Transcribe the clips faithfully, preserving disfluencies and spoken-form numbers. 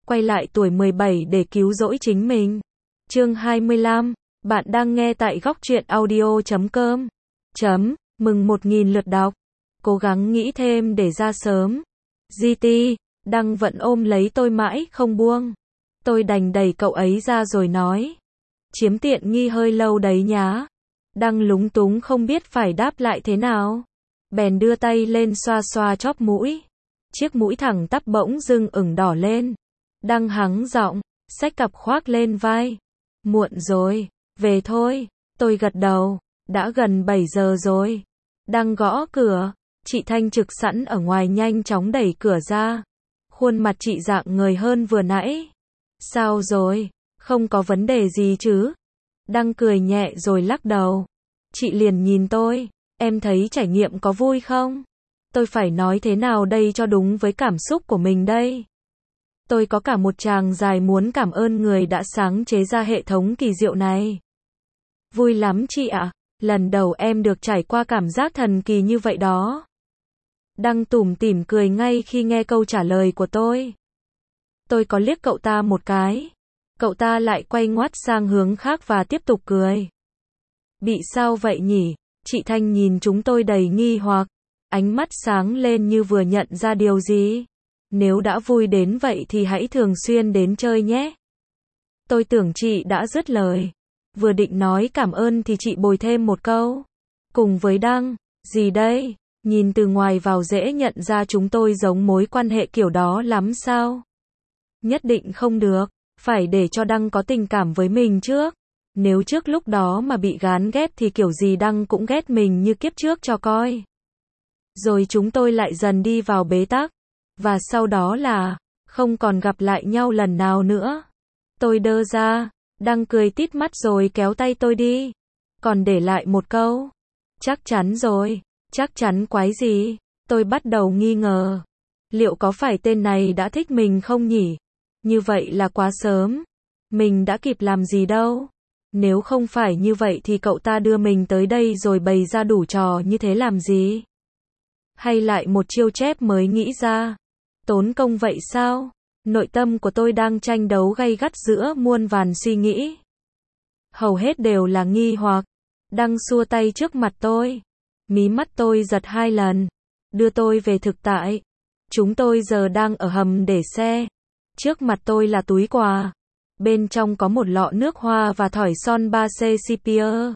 quay lại tuổi mười bảy để cứu rỗi chính mình. Chương hai mươi lăm, bạn đang nghe tại góc truyện audio chấm com. Chấm, mừng một nghìn lượt đọc. Cố gắng nghĩ thêm để ra sớm. giê tê, Đăng vẫn ôm lấy tôi mãi không buông. Tôi đành đẩy cậu ấy ra rồi nói. Chiếm tiện nghi hơi lâu đấy nhá. Đăng lúng túng không biết phải đáp lại thế nào. Bèn đưa tay lên xoa xoa chóp mũi. Chiếc mũi thẳng tắp bỗng dưng ửng đỏ lên. Đăng hắng giọng, xách cặp khoác lên vai. Muộn rồi, về thôi. Tôi gật đầu, đã gần bảy giờ rồi. Đăng gõ cửa, chị Thanh trực sẵn ở ngoài nhanh chóng đẩy cửa ra. Khuôn mặt chị rạng ngời hơn vừa nãy. Sao rồi, không có vấn đề gì chứ? Đăng cười nhẹ rồi lắc đầu. Chị liền nhìn tôi, em thấy trải nghiệm có vui không? Tôi phải nói thế nào đây cho đúng với cảm xúc của mình đây? Tôi có cả một tràng dài muốn cảm ơn người đã sáng chế ra hệ thống kỳ diệu này. Vui lắm chị ạ, lần đầu em được trải qua cảm giác thần kỳ như vậy đó. Đăng tủm tỉm cười ngay khi nghe câu trả lời của tôi. Tôi có liếc cậu ta một cái. Cậu ta lại quay ngoắt sang hướng khác và tiếp tục cười. Bị sao vậy nhỉ? Chị Thanh nhìn chúng tôi đầy nghi hoặc. Ánh mắt sáng lên như vừa nhận ra điều gì. Nếu đã vui đến vậy thì hãy thường xuyên đến chơi nhé. Tôi tưởng chị đã dứt lời. Vừa định nói cảm ơn thì chị bồi thêm một câu. Cùng với Đăng, gì đây? Nhìn từ ngoài vào dễ nhận ra chúng tôi giống mối quan hệ kiểu đó lắm sao? Nhất định không được, phải để cho Đăng có tình cảm với mình trước. Nếu trước lúc đó mà bị gán ghép thì kiểu gì Đăng cũng ghét mình như kiếp trước cho coi. Rồi chúng tôi lại dần đi vào bế tắc. Và sau đó là, không còn gặp lại nhau lần nào nữa. Tôi đơ ra, Đăng cười tít mắt rồi kéo tay tôi đi. Còn để lại một câu. Chắc chắn rồi, chắc chắn quái gì? Tôi bắt đầu nghi ngờ. Liệu có phải tên này đã thích mình không nhỉ? Như vậy là quá sớm. Mình đã kịp làm gì đâu. Nếu không phải như vậy thì cậu ta đưa mình tới đây rồi bày ra đủ trò như thế làm gì? Hay lại một chiêu chép mới nghĩ ra? Tốn công vậy sao? Nội tâm của tôi đang tranh đấu gay gắt giữa muôn vàn suy nghĩ. Hầu hết đều là nghi hoặc. Đăng xua tay trước mặt tôi. Mí mắt tôi giật hai lần. Đưa tôi về thực tại. Chúng tôi giờ đang ở hầm để xe. Trước mặt tôi là túi quà. Bên trong có một lọ nước hoa và thỏi son ba C Sepia.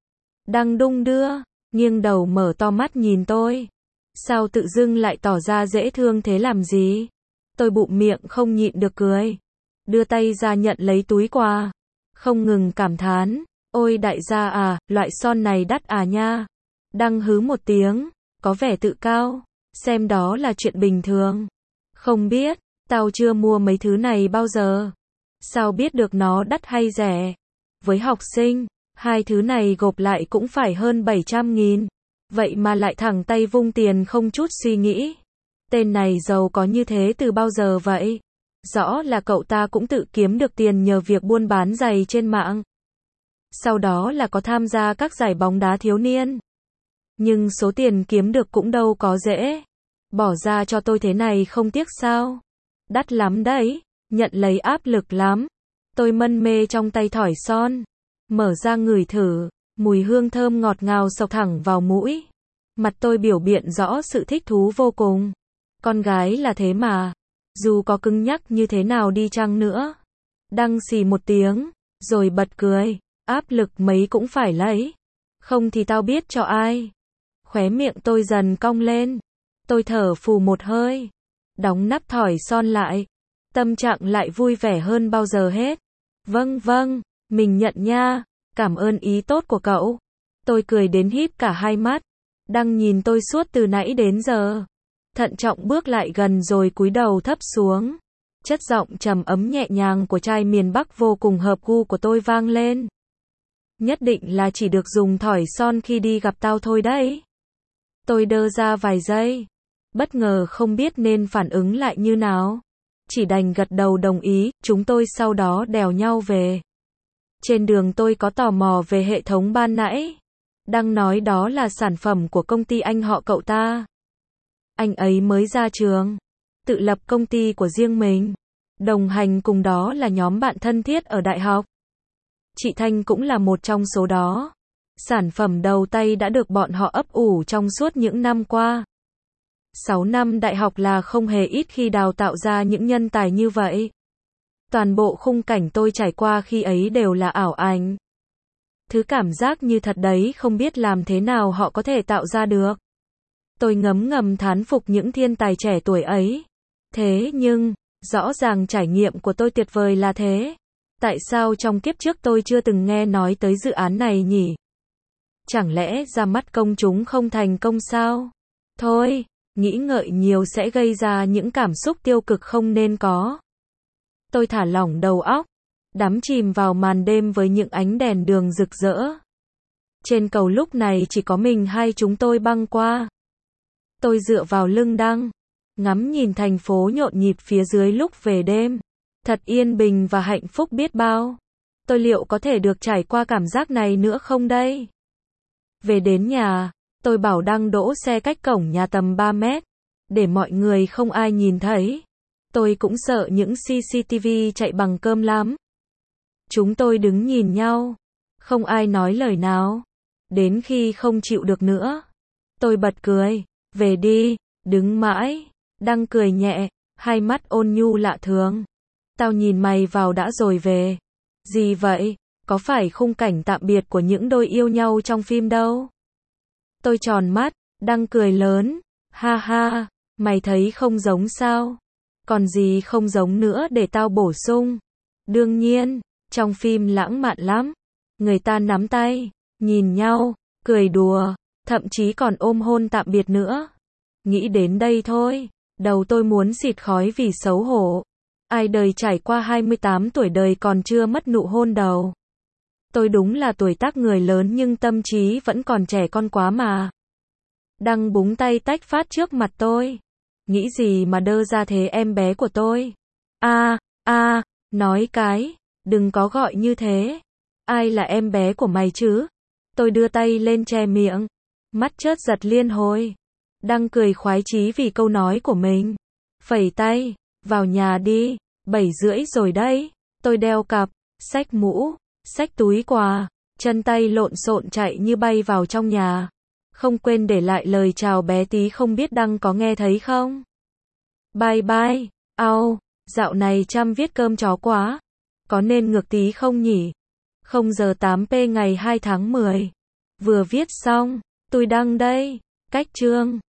Đăng đung đưa, nghiêng đầu mở to mắt nhìn tôi. Sao tự dưng lại tỏ ra dễ thương thế làm gì? Tôi bụm miệng không nhịn được cười. Đưa tay ra nhận lấy túi quà. Không ngừng cảm thán. Ôi đại gia à, loại son này đắt à nha. Đăng hứ một tiếng, có vẻ tự cao. Xem đó là chuyện bình thường. Không biết, tao chưa mua mấy thứ này bao giờ. Sao biết được nó đắt hay rẻ? Với học sinh, hai thứ này gộp lại cũng phải hơn bảy trăm nghìn. Vậy mà lại thẳng tay vung tiền không chút suy nghĩ. Tên này giàu có như thế từ bao giờ vậy? Rõ là cậu ta cũng tự kiếm được tiền nhờ việc buôn bán giày trên mạng. Sau đó là có tham gia các giải bóng đá thiếu niên. Nhưng số tiền kiếm được cũng đâu có dễ. Bỏ ra cho tôi thế này không tiếc sao? Đắt lắm đấy, nhận lấy áp lực lắm. Tôi mân mê trong tay thỏi son. Mở ra ngửi thử, mùi hương thơm ngọt ngào xộc thẳng vào mũi. Mặt tôi biểu biện rõ sự thích thú vô cùng. Con gái là thế mà. Dù có cứng nhắc như thế nào đi chăng nữa. Đăng xì một tiếng, rồi bật cười. Áp lực mấy cũng phải lấy. Không thì tao biết cho ai. Khóe miệng tôi dần cong lên. Tôi thở phù một hơi. Đóng nắp thỏi son lại. Tâm trạng lại vui vẻ hơn bao giờ hết. Vâng vâng, mình nhận nha. Cảm ơn ý tốt của cậu. Tôi cười đến híp cả hai mắt. Đăng nhìn tôi suốt từ nãy đến giờ. Thận trọng bước lại gần rồi cúi đầu thấp xuống. Chất giọng trầm ấm nhẹ nhàng của trai miền Bắc vô cùng hợp gu của tôi vang lên. Nhất định là chỉ được dùng thỏi son khi đi gặp tao thôi đấy. Tôi đơ ra vài giây. Bất ngờ không biết nên phản ứng lại như nào. Chỉ đành gật đầu đồng ý, chúng tôi sau đó đèo nhau về. Trên đường tôi có tò mò về hệ thống ban nãy. Đăng nói đó là sản phẩm của công ty anh họ cậu ta. Anh ấy mới ra trường, tự lập công ty của riêng mình. Đồng hành cùng đó là nhóm bạn thân thiết ở đại học. Chị Thanh cũng là một trong số đó. Sản phẩm đầu tay đã được bọn họ ấp ủ trong suốt những năm qua. sáu năm đại học là không hề ít khi đào tạo ra những nhân tài như vậy. Toàn bộ khung cảnh tôi trải qua khi ấy đều là ảo ảnh. Thứ cảm giác như thật đấy, không biết làm thế nào họ có thể tạo ra được. Tôi ngấm ngầm thán phục những thiên tài trẻ tuổi ấy. Thế nhưng, rõ ràng trải nghiệm của tôi tuyệt vời là thế. Tại sao trong kiếp trước tôi chưa từng nghe nói tới dự án này nhỉ? Chẳng lẽ ra mắt công chúng không thành công sao? Thôi, nghĩ ngợi nhiều sẽ gây ra những cảm xúc tiêu cực không nên có. Tôi thả lỏng đầu óc, đắm chìm vào màn đêm với những ánh đèn đường rực rỡ. Trên cầu lúc này chỉ có mình hai chúng tôi băng qua. Tôi dựa vào lưng Đăng, ngắm nhìn thành phố nhộn nhịp phía dưới lúc về đêm. Thật yên bình và hạnh phúc biết bao. Tôi liệu có thể được trải qua cảm giác này nữa không đây? Về đến nhà, tôi bảo Đăng đỗ xe cách cổng nhà tầm ba mét, để mọi người không ai nhìn thấy. Tôi cũng sợ những xê xê tê vê chạy bằng cơm lắm. Chúng tôi đứng nhìn nhau, không ai nói lời nào. Đến khi không chịu được nữa, tôi bật cười. Về đi, đứng mãi. Đăng cười nhẹ, hai mắt ôn nhu lạ thường. Tao nhìn mày vào đã rồi về. Gì vậy? Có phải khung cảnh tạm biệt của những đôi yêu nhau trong phim đâu? Tôi tròn mắt, Đăng cười lớn. Ha ha, mày thấy không giống sao? Còn gì không giống nữa để tao bổ sung? Đương nhiên, trong phim lãng mạn lắm. Người ta nắm tay, nhìn nhau, cười đùa, thậm chí còn ôm hôn tạm biệt nữa. Nghĩ đến đây thôi, đầu tôi muốn xịt khói vì xấu hổ. Ai đời trải qua hai mươi tám tuổi đời còn chưa mất nụ hôn đầu. Tôi đúng là tuổi tác người lớn nhưng tâm trí vẫn còn trẻ con quá mà. Đăng búng tay tách phát trước mặt tôi. Nghĩ gì mà đơ ra thế em bé của tôi? A, a, nói cái, đừng có gọi như thế. Ai là em bé của mày chứ? Tôi đưa tay lên che miệng, mắt chớp giật liên hồi. Đăng cười khoái chí vì câu nói của mình. Phẩy tay, vào nhà đi, bảy rưỡi rồi đấy. Tôi đeo cặp, xách mũ, xách túi quà, chân tay lộn xộn chạy như bay vào trong nhà. Không quên để lại lời chào bé tí, không biết Đăng có nghe thấy không? Bye bye, au, dạo này chăm viết cơm chó quá. Có nên ngược tí không nhỉ? không giờ tám p ngày hai tháng mười. Vừa viết xong, tôi đăng đây, cách chương.